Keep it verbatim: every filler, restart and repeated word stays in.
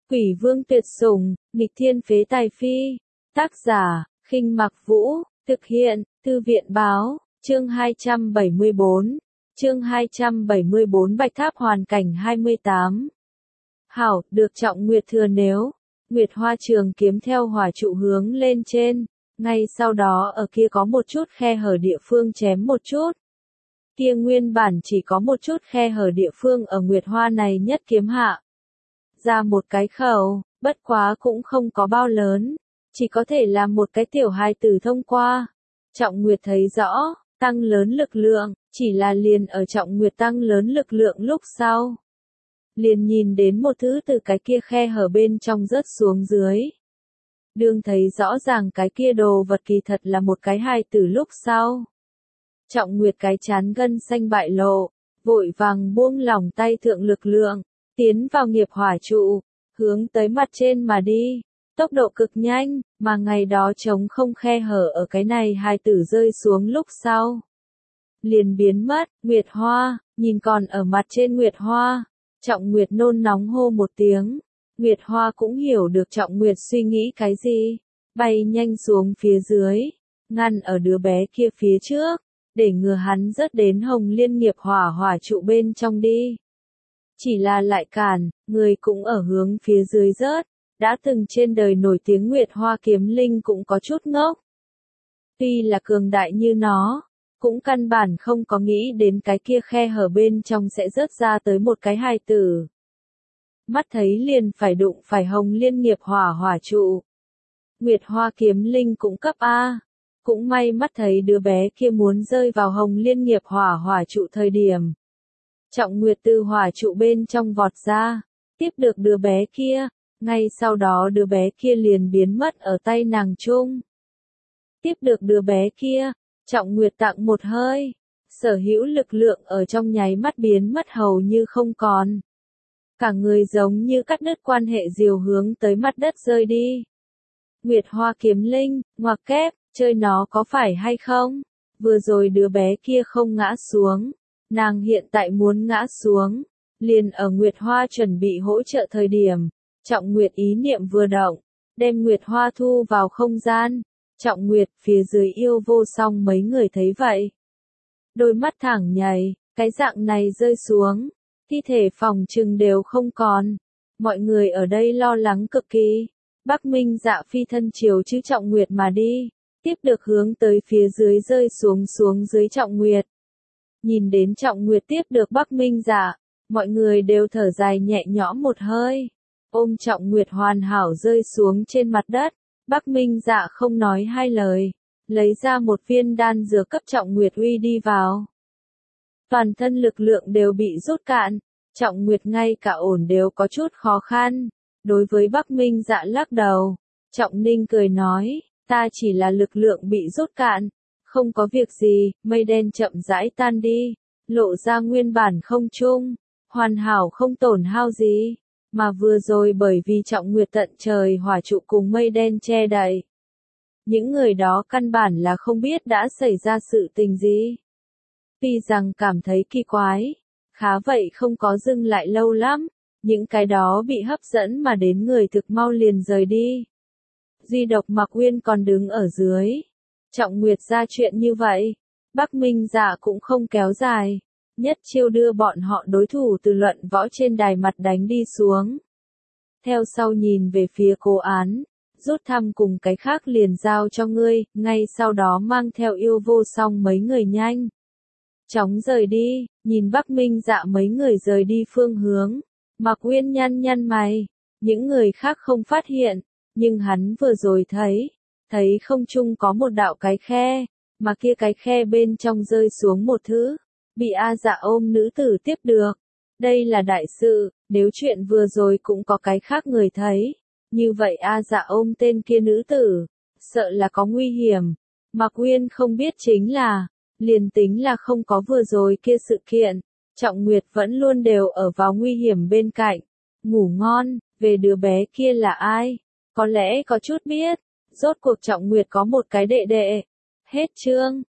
Quỷ vương tuyệt sủng, nghịch thiên phế tài phi. Tác giả, Khinh Mặc Vũ, thực hiện, Thư viện báo, chương hai trăm bảy mươi bốn. Chương hai trăm bảy mươi bốn Bạch Tháp hoàn cảnh hai mươi tám. Hảo, được Trọng Nguyệt thừa nếu. Nguyệt Hoa trường kiếm theo hỏa trụ hướng lên trên, ngay sau đó ở kia có một chút khe hở địa phương chém một chút. Kia nguyên bản chỉ có một chút khe hở địa phương ở Nguyệt Hoa này nhất kiếm hạ. Ra một cái khẩu, bất quá cũng không có bao lớn, chỉ có thể làm một cái tiểu hài tử thông qua. Trọng Nguyệt thấy rõ, tăng lớn lực lượng, chỉ là liền ở Trọng Nguyệt tăng lớn lực lượng lúc sau. Liền nhìn đến một thứ từ cái kia khe hở bên trong rớt xuống dưới. Đương thấy rõ ràng cái kia đồ vật kỳ thật là một cái hài tử lúc sau. Trọng Nguyệt cái chán gân xanh bại lộ, vội vàng buông lỏng tay thượng lực lượng, tiến vào nghiệp hỏa trụ, hướng tới mặt trên mà đi, tốc độ cực nhanh, mà ngày đó trống không khe hở ở cái này hài tử rơi xuống lúc sau. Liền biến mất, Nguyệt Hoa, nhìn còn ở mặt trên Nguyệt Hoa, Trọng Nguyệt nôn nóng hô một tiếng, Nguyệt Hoa cũng hiểu được Trọng Nguyệt suy nghĩ cái gì, bay nhanh xuống phía dưới, ngăn ở đứa bé kia phía trước, để ngừa hắn rớt đến Hồng Liên nghiệp hỏa hỏa trụ bên trong đi. Chỉ là lại cản, người cũng ở hướng phía dưới rớt, đã từng trên đời nổi tiếng Nguyệt Hoa kiếm linh cũng có chút ngốc. Tuy là cường đại như nó, cũng căn bản không có nghĩ đến cái kia khe hở bên trong sẽ rớt ra tới một cái hài tử. Mắt thấy liền phải đụng phải Hồng Liên nghiệp hỏa hỏa trụ. Nguyệt Hoa kiếm linh cũng cấp A. Cũng may mắt thấy đứa bé kia muốn rơi vào Hồng Liên nghiệp hỏa hỏa trụ thời điểm. Trọng Nguyệt từ hỏa trụ bên trong vọt ra, tiếp được đứa bé kia, ngay sau đó đứa bé kia liền biến mất ở tay nàng chung. Tiếp được đứa bé kia, Trọng Nguyệt tặng một hơi, sở hữu lực lượng ở trong nháy mắt biến mất hầu như không còn. Cả người giống như cắt đứt quan hệ diều hướng tới mặt đất rơi đi. Nguyệt Hoa kiếm linh, ngoặc kép, chơi nó có phải hay không? Vừa rồi đứa bé kia không ngã xuống, nàng hiện tại muốn ngã xuống, liền ở Nguyệt Hoa chuẩn bị hỗ trợ thời điểm, Trọng Nguyệt ý niệm vừa động, đem Nguyệt Hoa thu vào không gian. Trọng Nguyệt phía dưới yêu vô song mấy người thấy vậy. Đôi mắt thẳng nhảy, cái dạng này rơi xuống, thi thể phòng trừng đều không còn. Mọi người ở đây lo lắng cực kỳ. Bắc Minh Dạ phi thân chiều chứ Trọng Nguyệt mà đi, tiếp được hướng tới phía dưới rơi xuống xuống dưới Trọng Nguyệt. Nhìn đến Trọng Nguyệt tiếp được Bắc Minh Dạ, mọi người đều thở dài nhẹ nhõm một hơi. Ôm Trọng Nguyệt hoàn hảo rơi xuống trên mặt đất, Bắc Minh Dạ không nói hai lời, lấy ra một viên đan dược cấp Trọng Nguyệt uy đi vào. Toàn thân lực lượng đều bị rút cạn, Trọng Nguyệt ngay cả ổn đều có chút khó khăn. Đối với Bắc Minh Dạ lắc đầu, Trọng Ninh cười nói, ta chỉ là lực lượng bị rút cạn, không có việc gì, mây đen chậm rãi tan đi, lộ ra nguyên bản không chung, hoàn hảo không tổn hao gì, mà vừa rồi bởi vì Trọng Nguyệt tận trời hỏa trụ cùng mây đen che đậy. Những người đó căn bản là không biết đã xảy ra sự tình gì. Tuy rằng cảm thấy kỳ quái, khá vậy không có dừng lại lâu lắm. Những cái đó bị hấp dẫn mà đến người thực mau liền rời đi. Duy độc Mạc Uyên còn đứng ở dưới. Trọng Nguyệt ra chuyện như vậy, Bắc Minh Dạ cũng không kéo dài, nhất chiêu đưa bọn họ đối thủ từ luận võ trên đài mặt đánh đi xuống. Theo sau nhìn về phía Cố Án, rút thăm cùng cái khác liền giao cho ngươi, ngay sau đó mang theo yêu vô song mấy người nhanh. Chóng rời đi, nhìn Bắc Minh Dạ mấy người rời đi phương hướng. Mạc Uyên nhăn nhăn mày, những người khác không phát hiện, nhưng hắn vừa rồi thấy, thấy không trung có một đạo cái khe, mà kia cái khe bên trong rơi xuống một thứ, bị A Dạ ôm nữ tử tiếp được. Đây là đại sự, nếu chuyện vừa rồi cũng có cái khác người thấy, như vậy A Dạ ôm tên kia nữ tử, sợ là có nguy hiểm. Mạc Uyên không biết chính là, liền tính là không có vừa rồi kia sự kiện. Trọng Nguyệt vẫn luôn đều ở vào nguy hiểm bên cạnh. Ngủ ngon, về đứa bé kia là ai? Có lẽ có chút biết. Rốt cuộc Trọng Nguyệt có một cái đệ đệ. Hết chương.